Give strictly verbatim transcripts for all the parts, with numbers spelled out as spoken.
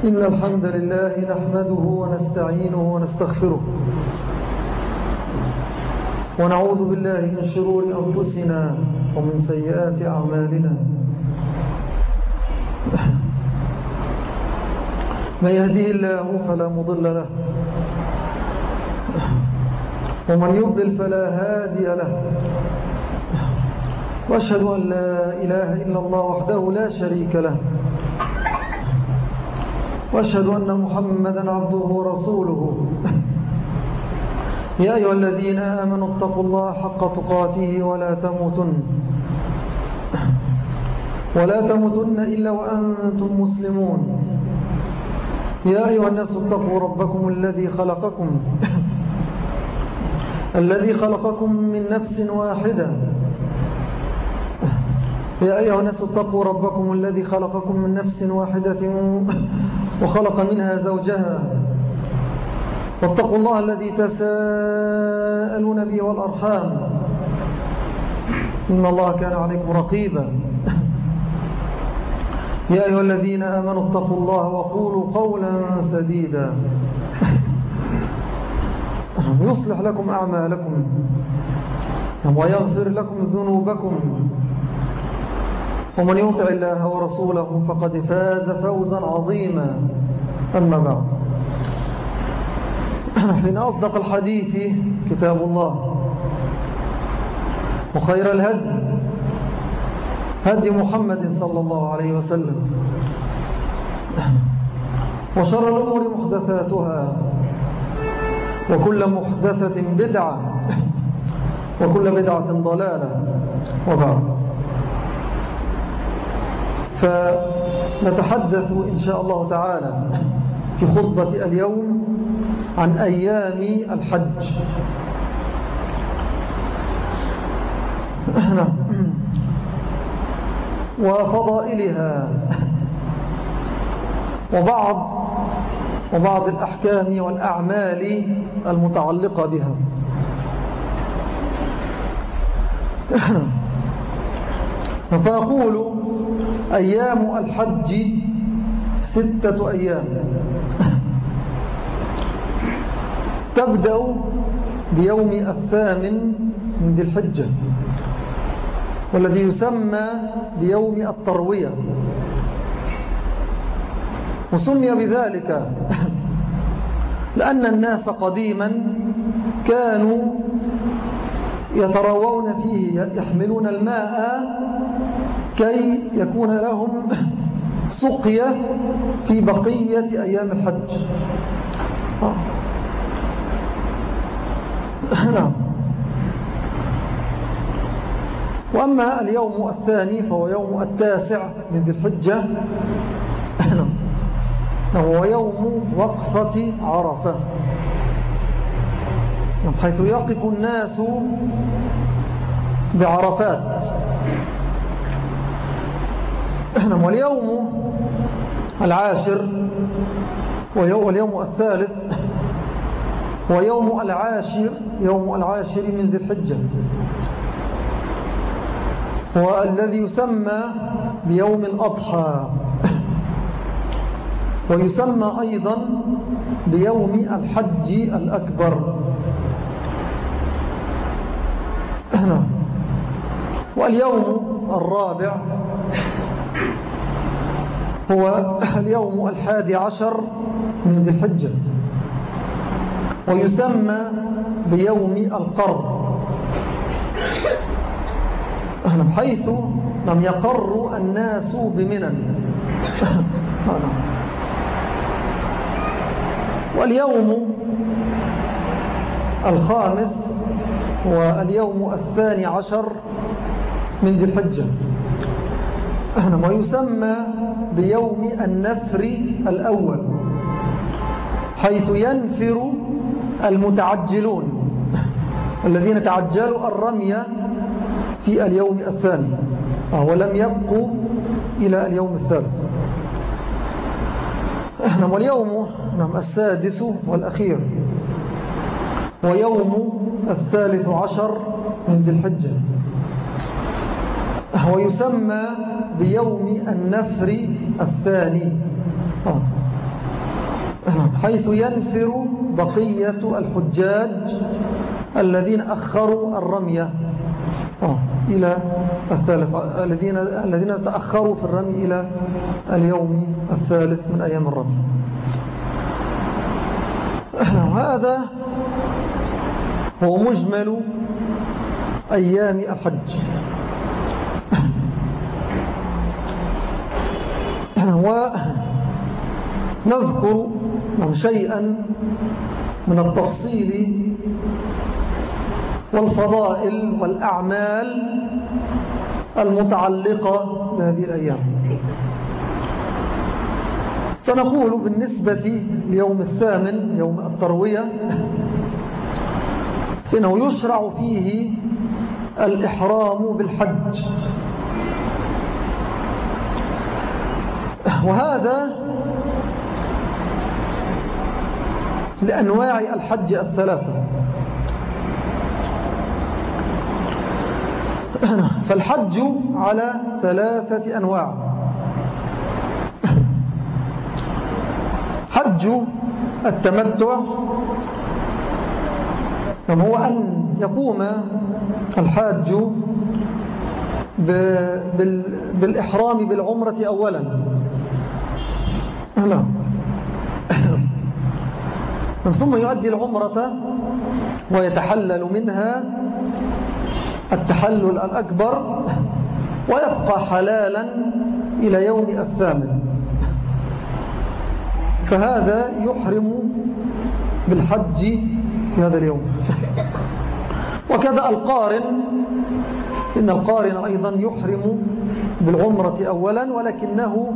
إن الحمد لله نحمده ونستعينه ونستغفره ونعوذ بالله من شرور أنفسنا ومن سيئات أعمالنا. من يهديه الله فلا مضل له ومن يضلل فلا هادي له، وأشهد أن لا إله إلا الله وحده لا شريك له، وأشهد أن محمدا عبده ورسوله. يا أيها الذين آمنوا اتقوا الله حق تقاته ولا تموتن ولا تموتن إلا وأنتم مسلمون. يا أيها الناس اتقوا ربكم الذي خلقكم الذي خلقكم من نفس واحدة يا أيها الناس اتقوا ربكم الذي خلقكم من نفس واحدة وخلق منها زوجها، واتقوا الله الذي تساءلون به والأرحام، إن الله كان عليكم رقيبا. يا أيها الذين آمنوا اتقوا الله وقولوا قولا سديدا يصلح لكم أعمالكم ويغفر لكم ذنوبكم، ومن يطع الله ورسوله فقد فاز فوزا عظيما. أما بعد، فإن أصدق الحديث كتاب الله، وخير الهدي هدي محمد صلى الله عليه وسلم، وشر الأمور محدثاتها، وكل محدثة بدعة، وكل بدعة ضلالة. وبعد، فنتحدث إن شاء الله تعالى في خطبة اليوم عن أيام الحج. وفضائلها وبعض وبعض الأحكام والأعمال المتعلقة بها. فأقول أيام الحج ستة أيام، تبدأ بيوم الثامن من ذي الحجة، والذي يسمى بيوم التروية، وسمي بذلك لأن الناس قديما كانوا يتروون فيه، يحملون الماء كي يكون لهم سقيا في بقية أيام الحج. نعم. وأما اليوم الثاني فهو يوم التاسع من ذي الحجة، وهو يوم وقفة عرفة، حيث يقف الناس بعرفات. واليوم العاشر واليوم الثالث ويوم العاشر يوم العاشر من ذي الحجة، والذي يسمى بيوم الأضحى، ويسمى أيضا بيوم الحج الأكبر. واليوم الرابع هو اليوم الحادي عشر من ذي الحجة، ويسمى بيوم القر، حيث لم يقر الناس بمنى. واليوم الخامس هو اليوم الثاني عشر من ذي الحجة، ويسمى بيوم النفر الأول، حيث ينفر المتعجلون الذين تعجلوا الرمي في اليوم الثاني ولم يبقوا إلى اليوم الثالث. واليوم السادس والأخير ويوم الثالث عشر من ذي الحجة، ويسمى بيوم النفر الثاني. حيث ينفر بقية الحجاج الذين أخروا الرمية إلى الثالث، الذين الذين تأخروا في الرمي إلى اليوم الثالث من أيام الرمي. هذا هو مجمل أيام الحج. ونذكر شيئا من التفصيل والفضائل والأعمال المتعلقة بهذه الأيام. فنقول بالنسبة ليوم الثامن يوم التروية فإنه يشرع فيه الإحرام بالحج، وهذا لأنواع الحج الثلاثة. فالحج على ثلاثة أنواع: حج التمتع، وهو أن يقوم الحاج بالإحرام بالعمرة أولا، ثم يؤدي العمرة ويتحلل منها التحلل الأكبر ويبقى حلالا إلى يوم الثامن، فهذا يحرم بالحج في هذا اليوم. وكذا القارن، إن القارن أيضا يحرم بالعمرة أولا، ولكنه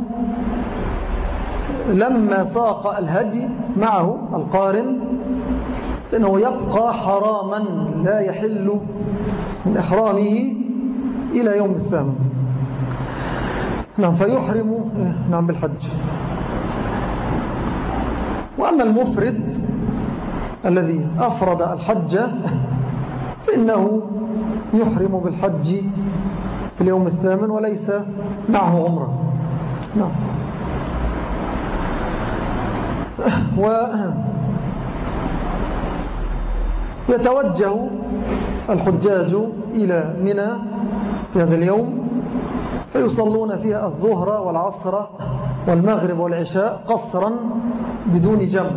لما ساق الهدي معه القارن فإنه يبقى حراما لا يحل من إحرامه إلى يوم الثامن. نعم، فيحرم نعم بالحج. وأما المفرد الذي أفرد الحج فإنه يحرم بالحج في اليوم الثامن وليس معه عمرة. نعم. ويتوجه الحجاج إلى منى في هذا اليوم فيصلون فيها الظهر والعصر والمغرب والعشاء قصرا بدون جمع.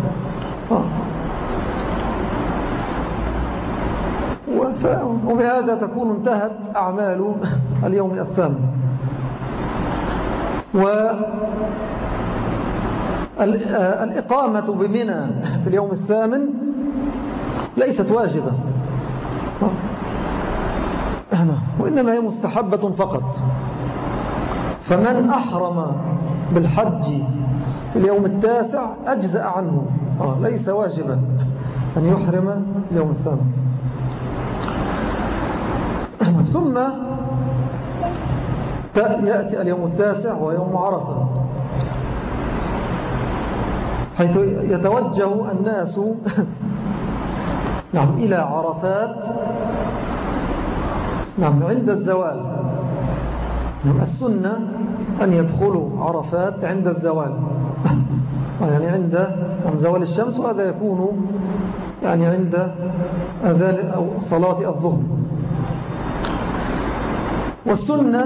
وبهذا تكون انتهت أعمال اليوم الثامن. والإقامة بمنى في اليوم الثامن ليست واجبة، وإنما هي مستحبة فقط. فمن أحرم بالحج في اليوم التاسع أجزأ عنه، ليس واجبا أن يحرم اليوم الثامن. ثم يأتي اليوم التاسع ويوم عرفة، حيث يتوجه الناس نعم إلى عرفات نعم عند الزوال. نعم، السنة أن يدخلوا عرفات عند الزوال، يعني عند زوال الشمس، وهذا يكون يعني عند أذان أو صلاة الظهر. والسنة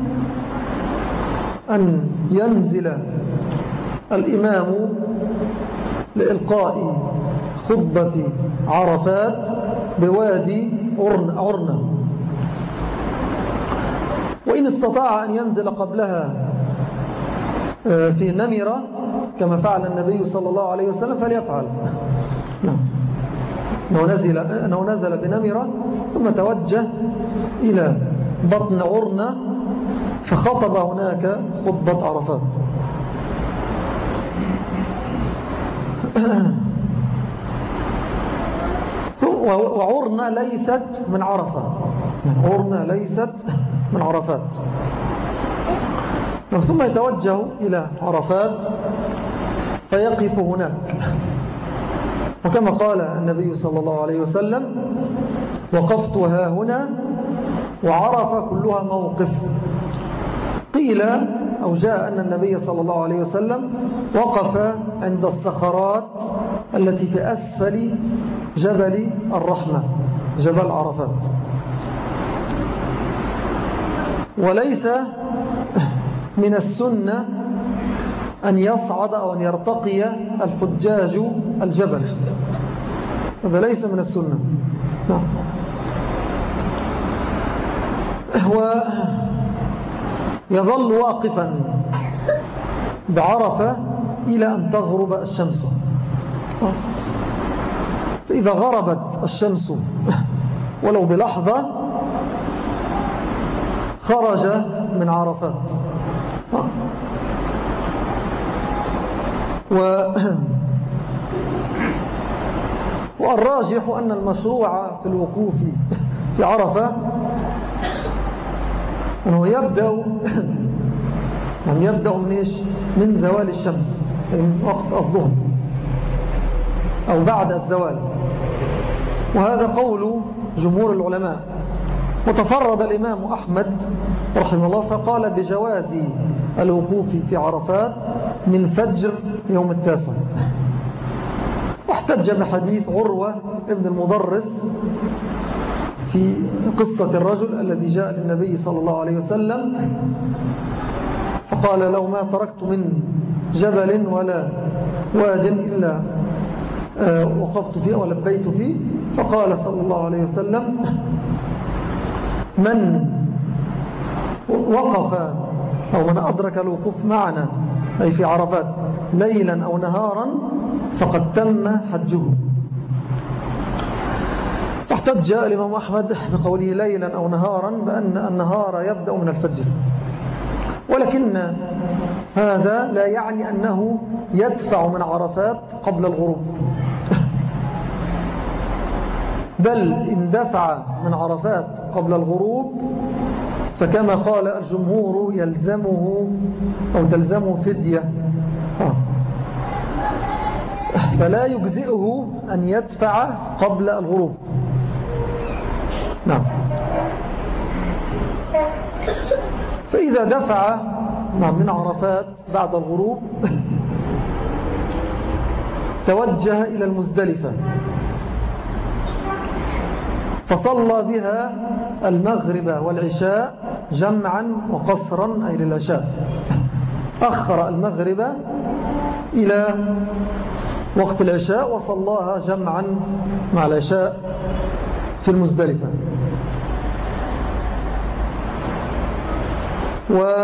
أن ينزل الإمام لإلقاء خطبة عرفات بوادي عرنة، وإن استطاع أن ينزل قبلها في نمرة كما فعل النبي صلى الله عليه وسلم فليفعل. نعم، أنه نزل, أنه نزل بنمرة ثم توجه إلى بطن عرنة فخطب هناك خطبة عرفات. وعرنة ليست من عرفة، عرنة ليست من عرفات. ثم يتوجه إلى عرفات فيقف هناك، وكما قال النبي صلى الله عليه وسلم: وقفت ها هنا وعرف كلها موقف. قيل أو جاء أن النبي صلى الله عليه وسلم وقف عند الصخرات التي في أسفل جبل الرحمة، جبل عرفات. وليس من السنة أن يصعد أو أن يرتقي الحجاج الجبل، هذا ليس من السنة. نعم. ويظل واقفا بعرفة إلى أن تغرب الشمس، فإذا غربت الشمس ولو بلحظة خرج من عرفات. و والراجح أن المشروع في الوقوف في عرفة أنه يبدأ من يبدأ من إيش؟ من زوال الشمس، من وقت الظهر أو بعد الزوال، وهذا قول جمهور العلماء. وتفرد الإمام أحمد رحمه الله فقال بجواز الوقوف في عرفات من فجر يوم التاسع، واحتج بحديث عروة ابن المضرس في قصة الرجل الذي جاء للنبي صلى الله عليه وسلم فقال: لو ما تركت من جبل ولا واد إلا وقفت فيه ولبيت فيه. فقال صلى الله عليه وسلم: من وقف أو من أدرك الوقوف معنا أي في عرفات ليلا أو نهارا فقد تم حجه. فاحتج الإمام أحمد بقوله ليلا أو نهارا بأن النهار يبدأ من الفجر، ولكن هذا لا يعني أنه يدفع من عرفات قبل الغروب، بل إن دفع من عرفات قبل الغروب فكما قال الجمهور يلزمه أو تلزمه فدية، آه. فلا يجزئه أن يدفع قبل الغروب. نعم. فإذا دفع نعم من عرفات بعد الغروب توجه إلى المزدلفة فصلى بها المغرب والعشاء جمعا وقصرا، أي للعشاء أخر المغرب إلى وقت العشاء وصلاها جمعا مع العشاء في المزدلفة. و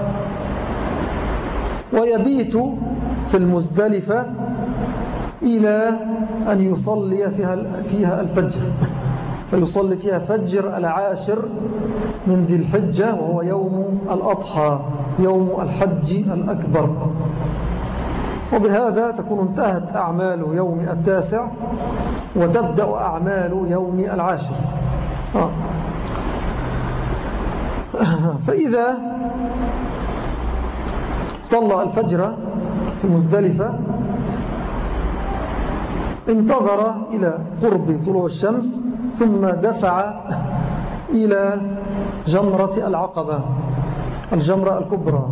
ويبيت في المزدلفة إلى أن يصلي فيها فيها الفجر، فيصلي فيها فجر العاشر من ذي الحجة وهو يوم الأضحى، يوم الحج الأكبر. وبهذا تكون انتهت أعمال يوم التاسع وتبدأ أعمال يوم العاشر. آه. فإذا صلى الفجر في مزدلفة انتظر إلى قرب طلوع الشمس ثم دفع إلى جمرة العقبة، الجمرة الكبرى،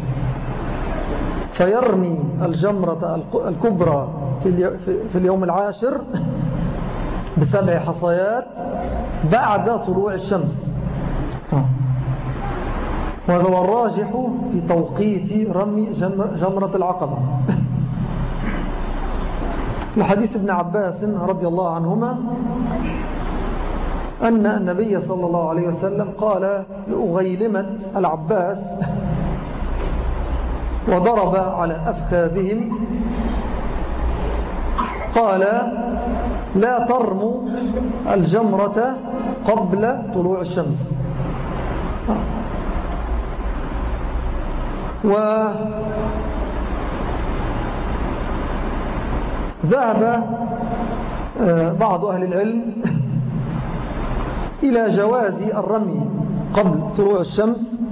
فيرمي الجمرة الكبرى في اليوم العاشر بسبع حصيات بعد طلوع الشمس. وهذا هو الراجح في توقيت رمي جمرة العقبة لحديث ابن عباس رضي الله عنهما أن النبي صلى الله عليه وسلم قال لأغيلمة العباس وضرب على أفخاذهم قال: لا ترموا الجمرة قبل طلوع الشمس. وذهب بعض أهل العلم إلى جواز الرمي قبل طلوع الشمس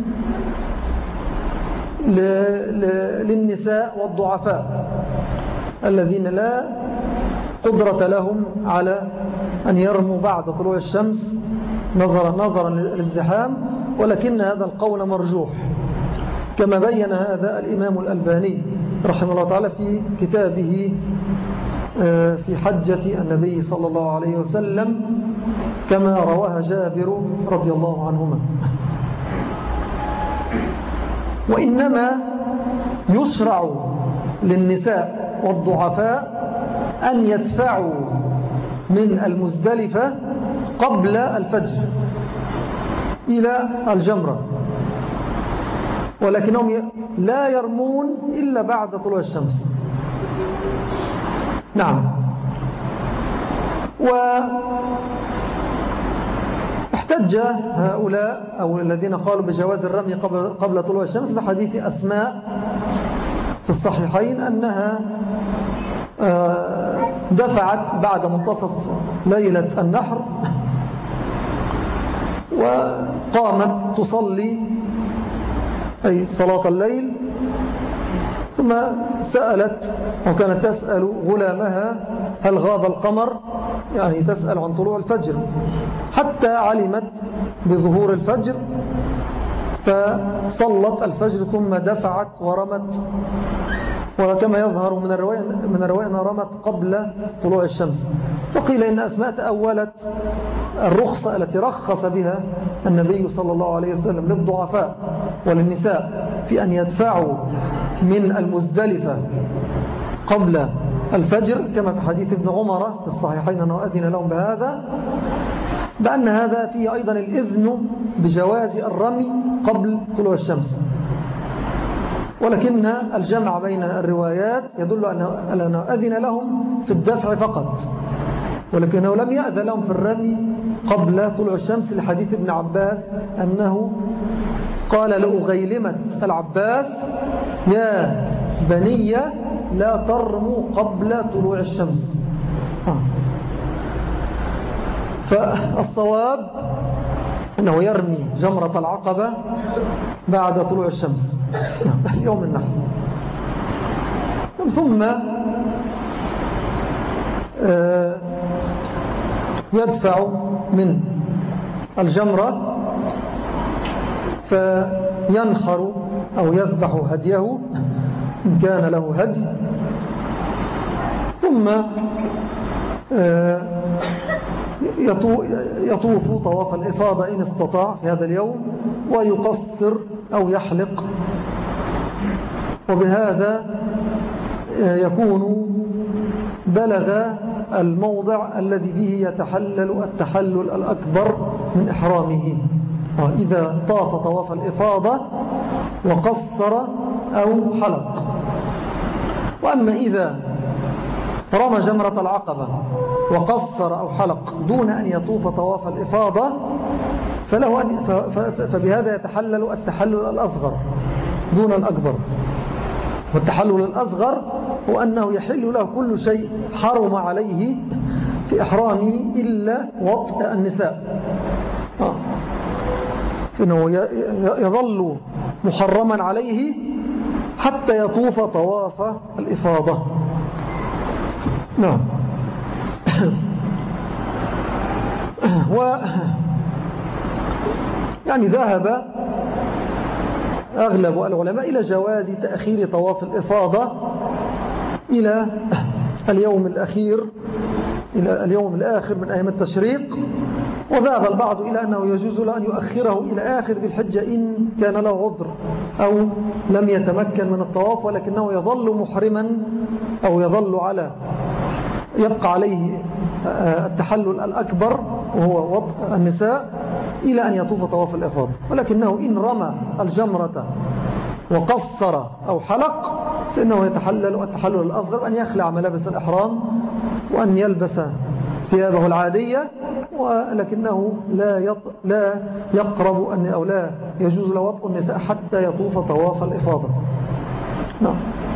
للنساء والضعفاء الذين لا قدرة لهم على أن يرموا بعد طلوع الشمس نظرا نظرا للزحام، ولكن هذا القول مرجوح، كما بين هذا الإمام الألباني رحمه الله تعالى في كتابه في حجة النبي صلى الله عليه وسلم، كما رواها جابر رضي الله عنهما. وإنما يشرع للنساء والضعفاء أن يدفعوا من المزدلفة قبل الفجر إلى الجمرة، ولكنهم لا يرمون إلا بعد طلوع الشمس. نعم. واحتج هؤلاء أو الذين قالوا بجواز الرمي قبل, قبل طلوع الشمس بحديث أسماء في الصحيحين أنها دفعت بعد منتصف ليلة النحر وقامت تصلي أي صلاة الليل، ثم سألت أو كانت تسأل غلامها هل غاب القمر، يعني تسأل عن طلوع الفجر، حتى علمت بظهور الفجر فصلت الفجر ثم دفعت ورمت. وكما يظهر من الرواية من الرواية أنها رمت قبل طلوع الشمس. فقيل إن أسماء تأولت الرخصة التي رخص بها النبي صلى الله عليه وسلم للضعفاء وللنساء في أن يدفعوا من المزدلفة قبل الفجر، كما في حديث ابن عمر في الصحيحين أنه أذن لهم بهذا، بأن هذا فيه أيضا الإذن بجواز الرمي قبل طلوع الشمس. ولكن الجمع بين الروايات يدل على أنه أذن لهم في الدفع فقط، ولكنه لم يأذن لهم في الرمي قبل طلوع الشمس، لحديث ابن عباس أنه قال لأغيلمة العباس يا بني لا ترموا قبل طلوع الشمس. آه. فالصواب أنه يرمي جمرة العقبة بعد طلوع الشمس يوم النحر، ثم يدفع من الجمرة فينحر أو يذبح هديه إن كان له هدي، ثم يطوف طواف الإفاضة إن استطاع في هذا اليوم، ويقصر أو يحلق، وبهذا يكون بلغ الموضع الذي به يتحلل التحلل الأكبر من إحرامه، إذا طاف طواف الإفاضة وقصر أو حلق. وأما إذا رمى جمرة العقبة وقصر أو حلق دون أن يطوف طواف الإفاضة فله أن فبهذا يتحلل التحلل الأصغر دون الأكبر. والتحلل الأصغر هو أنه يحل له كل شيء حرم عليه في إحرامه إلا وطء النساء، آه. فإنه يظل محرما عليه حتى يطوف طواف الإفاضة. نعم. و يعني ذهب أغلب العلماء إلى جواز تأخير طواف الإفاضة إلى اليوم الأخير إلى اليوم الآخر من أيام التشريق، وذهب البعض إلى أنه يجوز له أن يؤخره إلى آخر ذي الحجة إن كان له عذر أو لم يتمكن من الطواف، ولكنه يظل محرما أو يظل على يبقى عليه التحلل الأكبر وهو وطء النساء إلى أن يطوف طواف الإفاضة. ولكنه إن رمى الجمرة وقصر أو حلق فإنه يتحلل التحلل الأصغر، أن يخلع ملابس الإحرام وأن يلبس ثيابه العادية، ولكنه لا يط... لا يقرب أن أو لا يجوز له وطء النساء حتى يطوف طواف الإفاضة. نعم.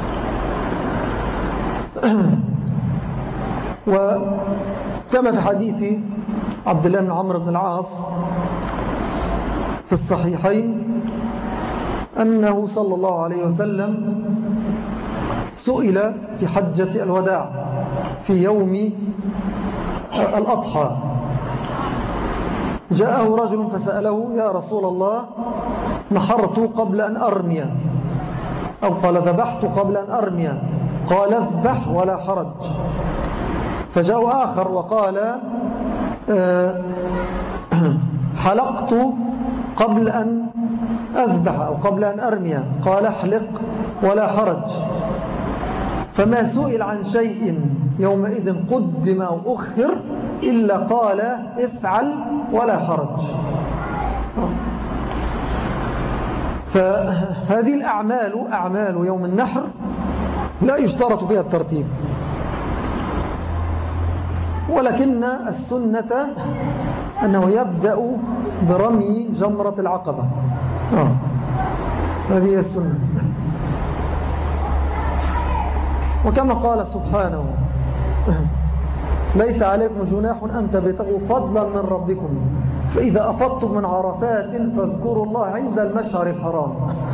وكما في حديث عبد الله بن عمرو بن العاص في الصحيحين أنه صلى الله عليه وسلم سئل في حجة الوداع في يوم الأضحى، جاءه رجل فسأله يا رسول الله نحرت قبل أن أرمي أو قال ذبحت قبل أن أرمي قال اذبح ولا حرج. فجاء آخر وقال حلقت قبل أن أذبح أو قبل أن أرمي قال احلق ولا حرج. فما سئل عن شيء يومئذ قدم أو أخر إلا قال افعل ولا حرج. فهذه الأعمال أعمال يوم النحر لا يشترط فيها الترتيب، ولكن السنة أنه يبدأ برمي جمرة العقبة. آه. هذه هي السنة. وكما قال سبحانه ليس عليكم جناح أن تبتغوا فضلا من ربكم فإذا أفضتم من عرفات فاذكروا الله عند المشعر الحرام.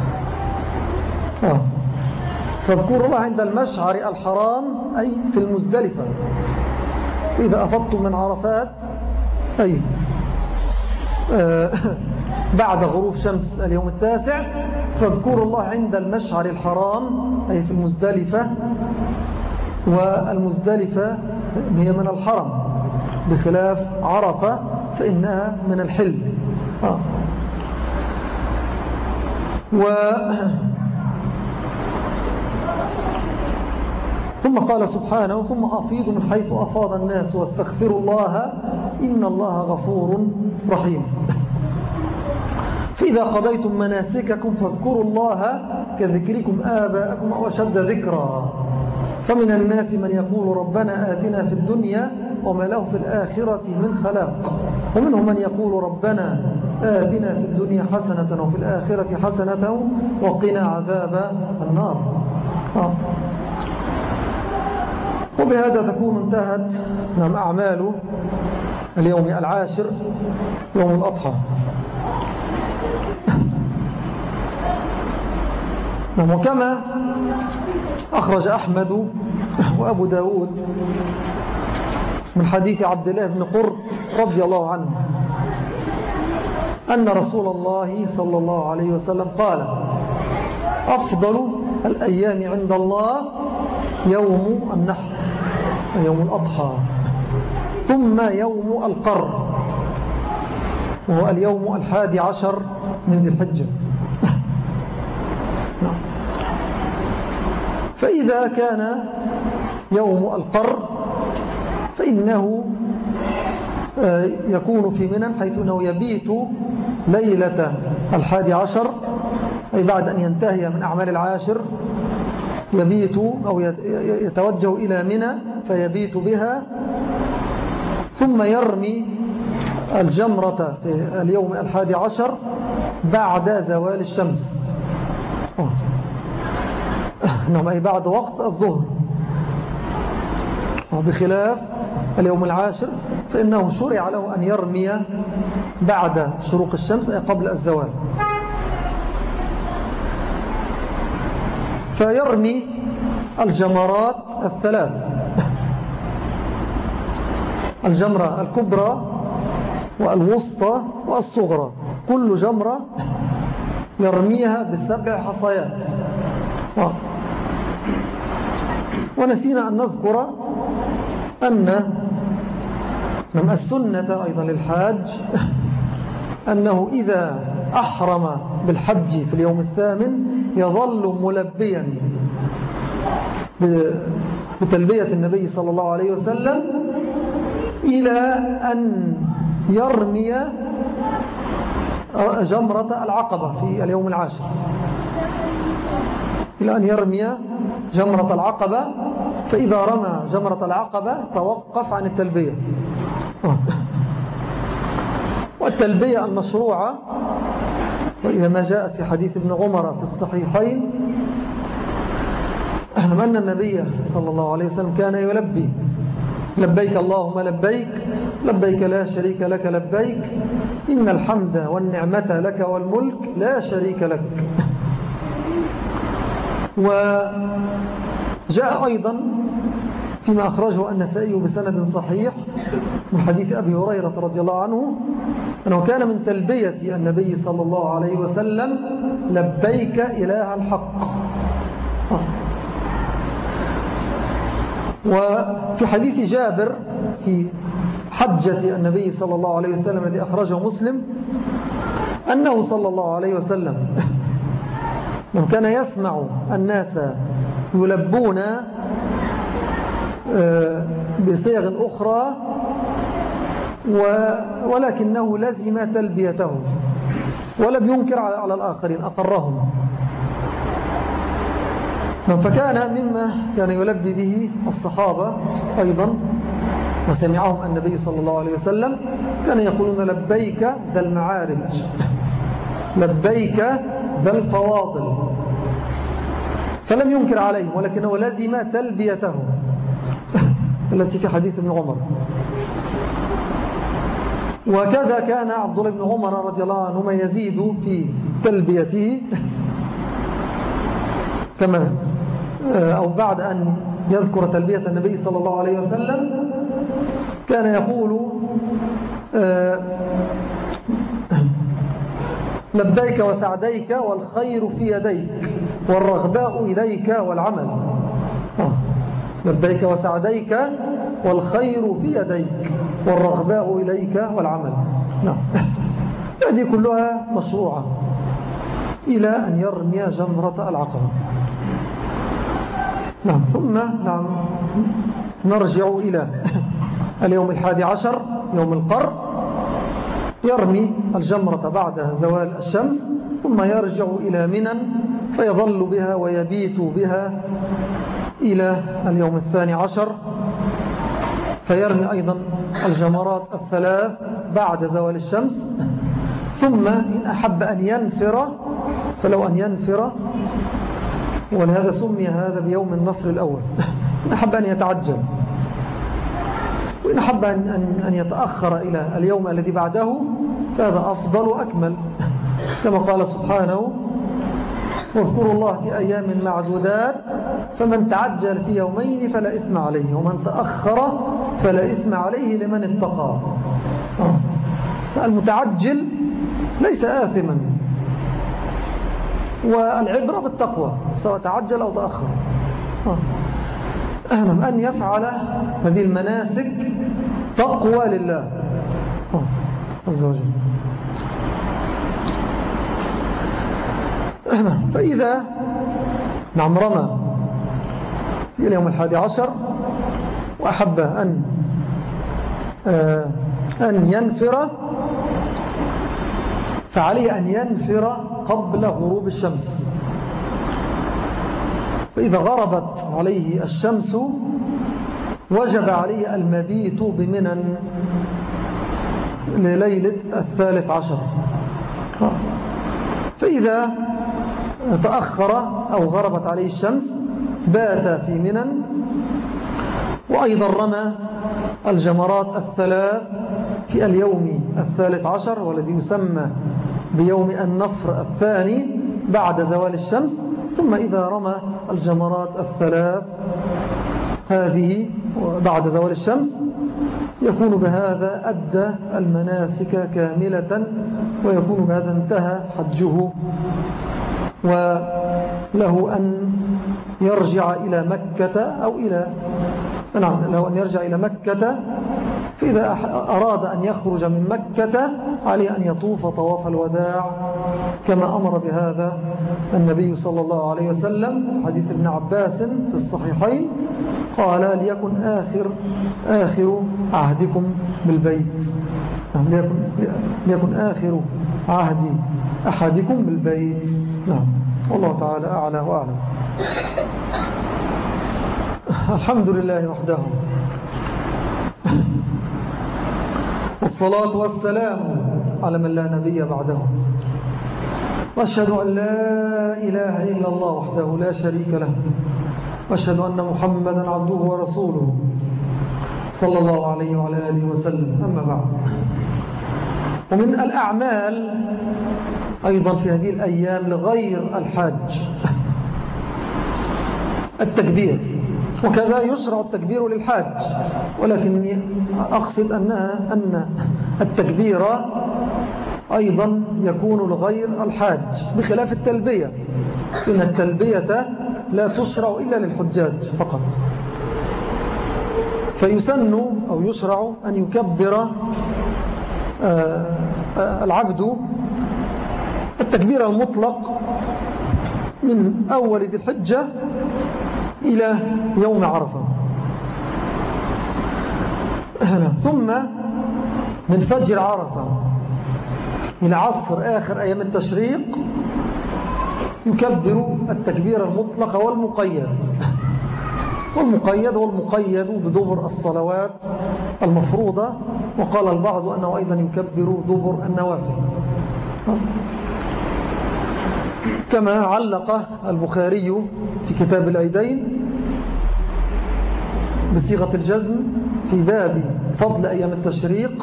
آه. فاذكروا الله عند المشعر الحرام أي في المزدلفة. فإذا أفضتم من عرفات أي آه بعد غروب شمس اليوم التاسع فاذكروا الله عند المشعر الحرام أي في المزدلفة. والمزدلفة هي من الحرم بخلاف عرفة فإنها من الحل. آه. و ثم قال سبحانه ثم أفيضوا من حيث أفاض الناس واستغفروا الله إن الله غفور رحيم. فإذا قضيتم مناسككم فاذكروا الله كذكركم آباءكم أو أشد ذكرا. فمن الناس من يقول ربنا آتنا في الدنيا وما له في الآخرة من خلاق ومنهم من يقول ربنا آتنا في الدنيا حسنة وفي الآخرة حسنة وقنا عذاب النار. آه. وبهذا تكون انتهت نعم أعمال اليوم العاشر يوم الأضحى. نعم. وكما أخرج أحمد وأبو داود من حديث عبد الله بن قرط رضي الله عنه أن رسول الله صلى الله عليه وسلم قال أفضل الأيام عند الله يوم النحر يوم الأضحى ثم يوم القر وهو اليوم الحادي عشر من ذي الحجة. فإذا كان يوم القر فإنه يكون في منى حيث أنه يبيت ليلة الحادي عشر أي بعد أن ينتهي من أعمال العاشر يبيت أو يتوجه إلى منى فيبيت بها ثم يرمي الجمرة في اليوم الحادي عشر بعد زوال الشمس. نعم أي بعد وقت الظهر. بخلاف اليوم العاشر فإنه شرع له أن يرمي بعد شروق الشمس أي قبل الزوال. فيرمي الجمرات الثلاث الجمرة الكبرى والوسطى والصغرى كل جمرة يرميها بسبع حصيات. ونسينا أن نذكر أن من السنة أيضا للحاج أنه إذا أحرم بالحج في اليوم الثامن يظل ملبيا بتلبية النبي صلى الله عليه وسلم إلى أن يرمي جمرة العقبة في اليوم العاشر إلى أن يرمي جمرة العقبة. فإذا رمى جمرة العقبة توقف عن التلبية. والتلبية المشروعة وإذا ما جاءت في حديث ابن عمر في الصحيحين أن النبي صلى الله عليه وسلم كان يلبي لبيك اللهم لبيك لبيك لا شريك لك لبيك إن الحمد والنعمة لك والملك لا شريك لك. وجاء أيضا فيما أخرجه النسائي بسند صحيح من حديث أبي هريرة رضي الله عنه أنه كان من تلبية النبي صلى الله عليه وسلم لبيك إله الحق وفي حديث جابر في حجة النبي صلى الله عليه وسلم الذي أخرجه مسلم أنه صلى الله عليه وسلم كان يسمع الناس يلبون بصيغ أخرى ولكنه لزم تلبيته ولم ينكر على الآخرين، أقرهم. فكان مما كان يلبي به الصحابة أيضا وسمعهم النبي صلى الله عليه وسلم، كان يقولون لبيك ذا المعارج، لبيك ذا الفواضل، فلم ينكر عليهم ولكنه لزم تلبيته التي في حديث ابن عمر. وكذا كان عبد الله بن عمر رضي الله عنهما يزيد في تلبيته كما أو بعد أن يذكر تلبية النبي صلى الله عليه وسلم كان يقول لبيك وسعديك والخير في يديك والرغباء إليك والعمل. لبيك وسعديك والخير في يديك والرغباء إليك والعمل. نعم، هذه كلها مشروعة إلى أن يرمي جمرة العقبة. نعم، ثم نعم نرجع إلى اليوم الحادي عشر يوم القر، يرمي الجمرة بعد زوال الشمس، ثم يرجع إلى منى فيظل بها ويبيت بها إلى اليوم الثاني عشر، فيرمي أيضا الجمرات الثلاث بعد زوال الشمس. ثم إن أحب أن ينفر فلو أن ينفر، ولهذا سمي هذا بيوم النفر الأول، إن أحب أن يتعجل، وإن أحب أن, أن يتأخر إلى اليوم الذي بعده فهذا أفضل وأكمل، كما قال سبحانه واذكروا الله في أيام معدودات فمن تعجل في يومين فلا إثم عليه ومن تأخر فلا إثم عليه لمن اتقى. فالمتعجل ليس آثما، والعبرة بالتقوى سواء تعجل أو تأخر. أهم أن يفعل هذه المناسك تقوى لله عز وجل. فإذا نعم رمى في اليوم الحادي عشر وأحب أن أن ينفر فعليه أن ينفر قبل غروب الشمس. فإذا غربت عليه الشمس وجب عليه المبيت بمنى لليلة الثالث عشر. فإذا تأخر أو غربت عليه الشمس بات في منى، وأيضا رمى الجمرات الثلاث في اليوم الثالث عشر والذي يسمى بيوم النفر الثاني بعد زوال الشمس. ثم إذا رمى الجمرات الثلاث هذه بعد زوال الشمس يكون بهذا أدى المناسك كاملة، ويكون بهذا انتهى حجه، وله أن يرجع إلى مكة أو إلى نعم له أن يرجع إلى مكة. فإذا أراد أن يخرج من مكة عليه أن يطوف طواف الوداع كما أمر بهذا النبي صلى الله عليه وسلم. حديث ابن عباس في الصحيحين قال ليكن آخر آخر عهدكم بالبيت، نعم ليكن, ليكن آخر عهد أحدكم بالبيت. نعم، والله تعالى أعلى وأعلم. الحمد لله وحده، والصلاة والسلام على من لا نبي بعده، وأشهد أن لا إله إلا الله وحده لا شريك له، وأشهد أن محمدا عبده ورسوله صلى الله عليه وعلى آله وسلم. أما بعد، ومن الأعمال أيضا في هذه الأيام لغير الحاج التكبير، وكذا يشرع التكبير للحاج، ولكني أقصد أنها أن التكبير أيضا يكون لغير الحاج بخلاف التلبية، إن التلبية لا تشرع إلا للحجاج فقط. فيسن أو يشرع أن يكبر العبد التكبير المطلق من أول ذي الحجة إلى يوم عرفة، ثم من فجر عرفة إلى عصر آخر أيام التشريق يكبر التكبير المطلق والمقيد. والمقيد والمقيد بدبر الصلوات المفروضة، وقال البعض أنه أيضا يكبر دبر النوافل، كما علق البخاري في كتاب العيدين بصيغة الجزم في باب فضل أيام التشريق،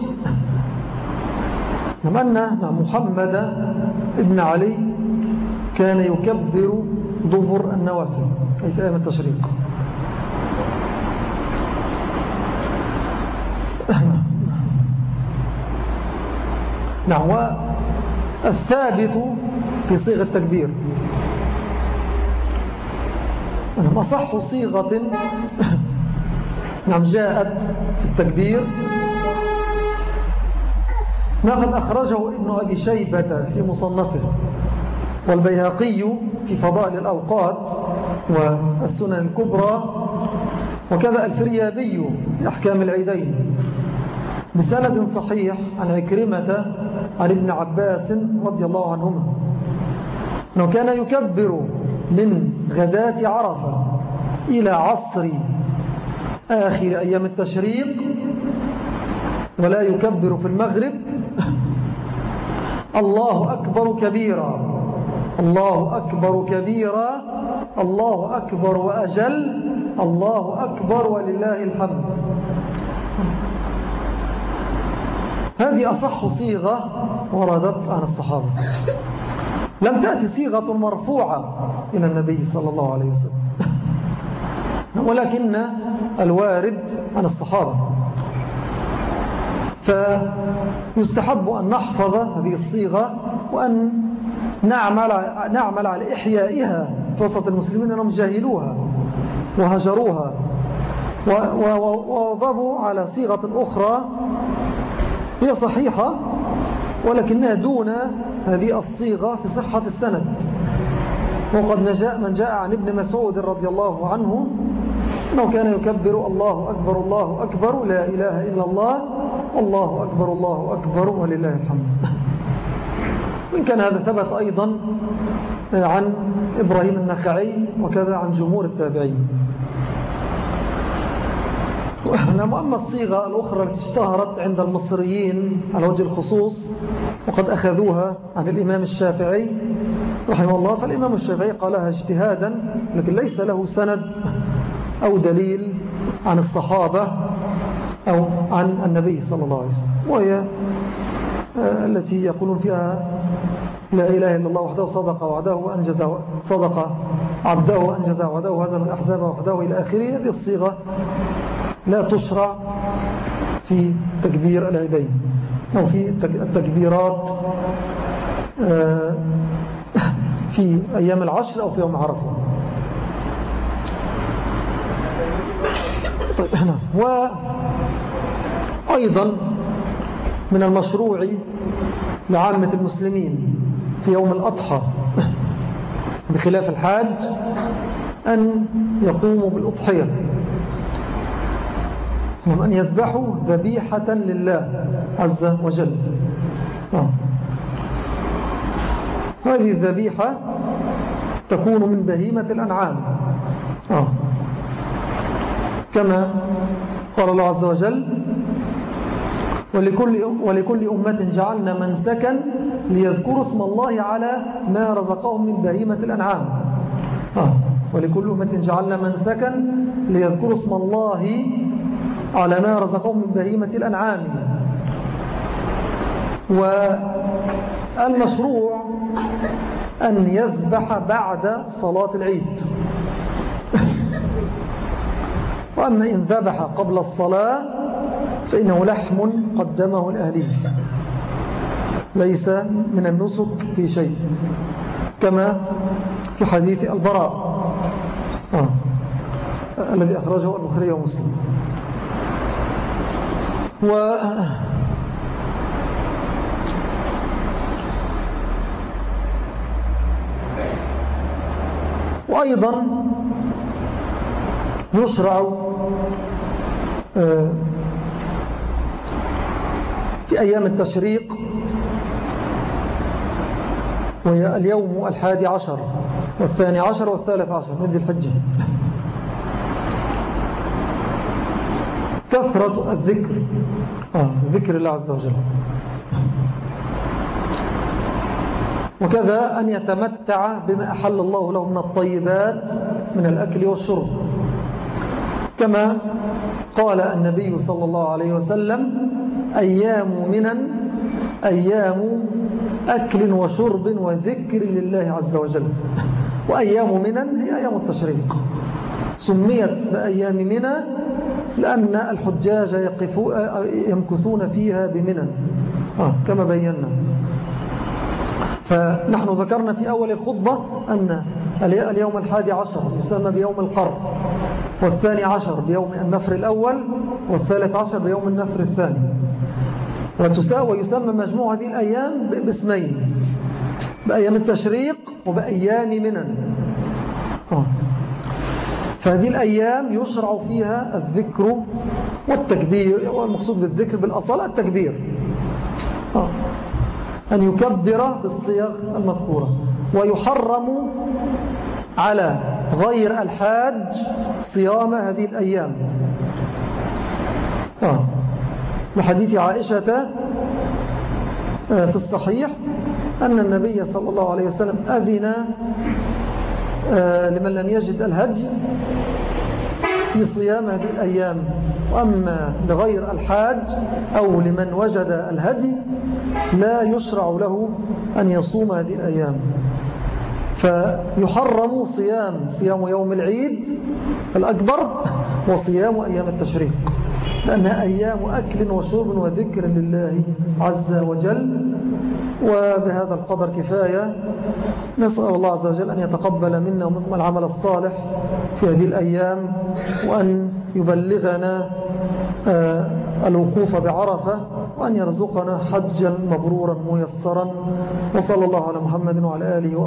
لما أن محمد ابن علي كان يكبر دبر النوافل أي في أيام التشريق. نعم. والثابت في صيغة التكبير، نعم، أصح صيغة نعم جاءت في التكبير ما قد أخرجه ابن أبي شيبة في مصنفه، والبيهقي في فضائل الأوقات والسنن الكبرى، وكذا الفريابي في أحكام العيدين بسند صحيح عن عكرمة عن ابن عباس رضي الله عنهما أنه كان يكبر من غداة عرفة إلى عصر آخر أيام التشريق، ولا يكبر في المغرب الله أكبر كبيرا، الله أكبر كبيرا، الله أكبر وأجل، الله أكبر ولله الحمد. هذه أصح صيغة وردت عن الصحابة، لم تأتي صيغة مرفوعة إلى النبي صلى الله عليه وسلم، ولكن الوارد عن الصحابة. فيستحب أن نحفظ هذه الصيغة وأن نعمل, نعمل على إحيائها في وسط المسلمين، أنهم جاهلوها وهجروها ووضبوا على صيغة أخرى هي صحيحة ولكنها دون هذه الصيغة في صحة السند. وقد نجاء من جاء عن ابن مسعود رضي الله عنه أنه كان يكبر الله أكبر الله أكبر لا إله إلا الله والله أكبر الله أكبر ولله الحمد. وإن كان هذا ثبت أيضا عن إبراهيم النخعي وكذا عن جمهور التابعين. أما الصيغة الأخرى التي اشتهرت عند المصريين على وجه الخصوص وقد أخذوها عن الإمام الشافعي رحمه الله، فالإمام الشافعي قالها اجتهادا لكن ليس له سند أو دليل عن الصحابة أو عن النبي صلى الله عليه وسلم، وهي التي يقولون فيها لا إله إلا الله وحده صدق وعده وأنجز صدق عبده وأنجز وعده وهزم الأحزاب وحده إلى آخره. هذه الصيغة لا تشرع في تكبير العيدين أو في التكبيرات في أيام العشر أو في يوم عرفة. طيب هنا وأيضا من المشروع لعامة المسلمين في يوم الأضحى بخلاف الحاج أن يقوموا بالأضحية، أن يذبحوا ذبيحة لله عز وجل. آه. هذه الذبيحة تكون من بهيمة الأنعام، آه. كما قال الله عز وجل ولكل, ولكل أمة جعلنا منسكا ليذكروا اسم الله على ما رزقهم من بهيمة الأنعام. آه. ولكل أمة جعلنا منسكا ليذكروا اسم الله على ما رزقهم من بهيمة الأنعام. والمشروع أن يذبح بعد صلاة العيد، وأما إن ذبح قبل الصلاة فإنه لحم قدمه لأهله ليس من النسك في شيء، كما في حديث البراء آه. الذي أخرجه البخاري ومسلم. و وأيضا يشرع في أيام التشريق، وهي اليوم الحادي عشر والثاني عشر والثالث عشر من ذي الحجة، كثرة الذكر آه ذكر الله عز وجل، وكذا أن يتمتع بما أحل الله له من الطيبات من الأكل والشرب، كما قال النبي صلى الله عليه وسلم: أيام منن أيام أكل وشرب وذكر لله عز وجل. وأيام منن هي أيام التشريق، سميت بأيام منى لأن الحجاج يمكثون فيها بمنن آه كما بينا. فنحن ذكرنا في أول الخطبة أن اليوم الحادي عشر يسمى بيوم القر، والثاني عشر بيوم النفر الأول، والثالث عشر بيوم النفر الثاني، ويسمى مجموع هذه الأيام باسمين: بأيام التشريق وبأيام منن. آه. فهذه الأيام يشرع فيها الذكر والتكبير، والمقصود بالذكر بالأصل التكبير، آه. أن يكبر بالصيغ المذكورة، ويحرم على غير الحاج صيام هذه الأيام آه. لحديث عائشة في الصحيح أن النبي صلى الله عليه وسلم أذن لمن لم يجد الهدي في صيام هذه الأيام، وأما لغير الحاج أو لمن وجد الهدي لا يشرع له أن يصوم هذه الأيام. فيحرم صيام صيام يوم العيد الأكبر وصيام أيام التشريق، لأنها أيام أكل وشرب وذكر لله عز وجل. وبهذا القدر كفاية. نسأل الله عز وجل أن يتقبل منا ومنكم العمل الصالح في هذه الأيام، وأن يبلغنا الوقوف بعرفة، وأن يرزقنا حجا مبرورا ميسرا. وصلى الله على محمد وعلى آله وصحبه.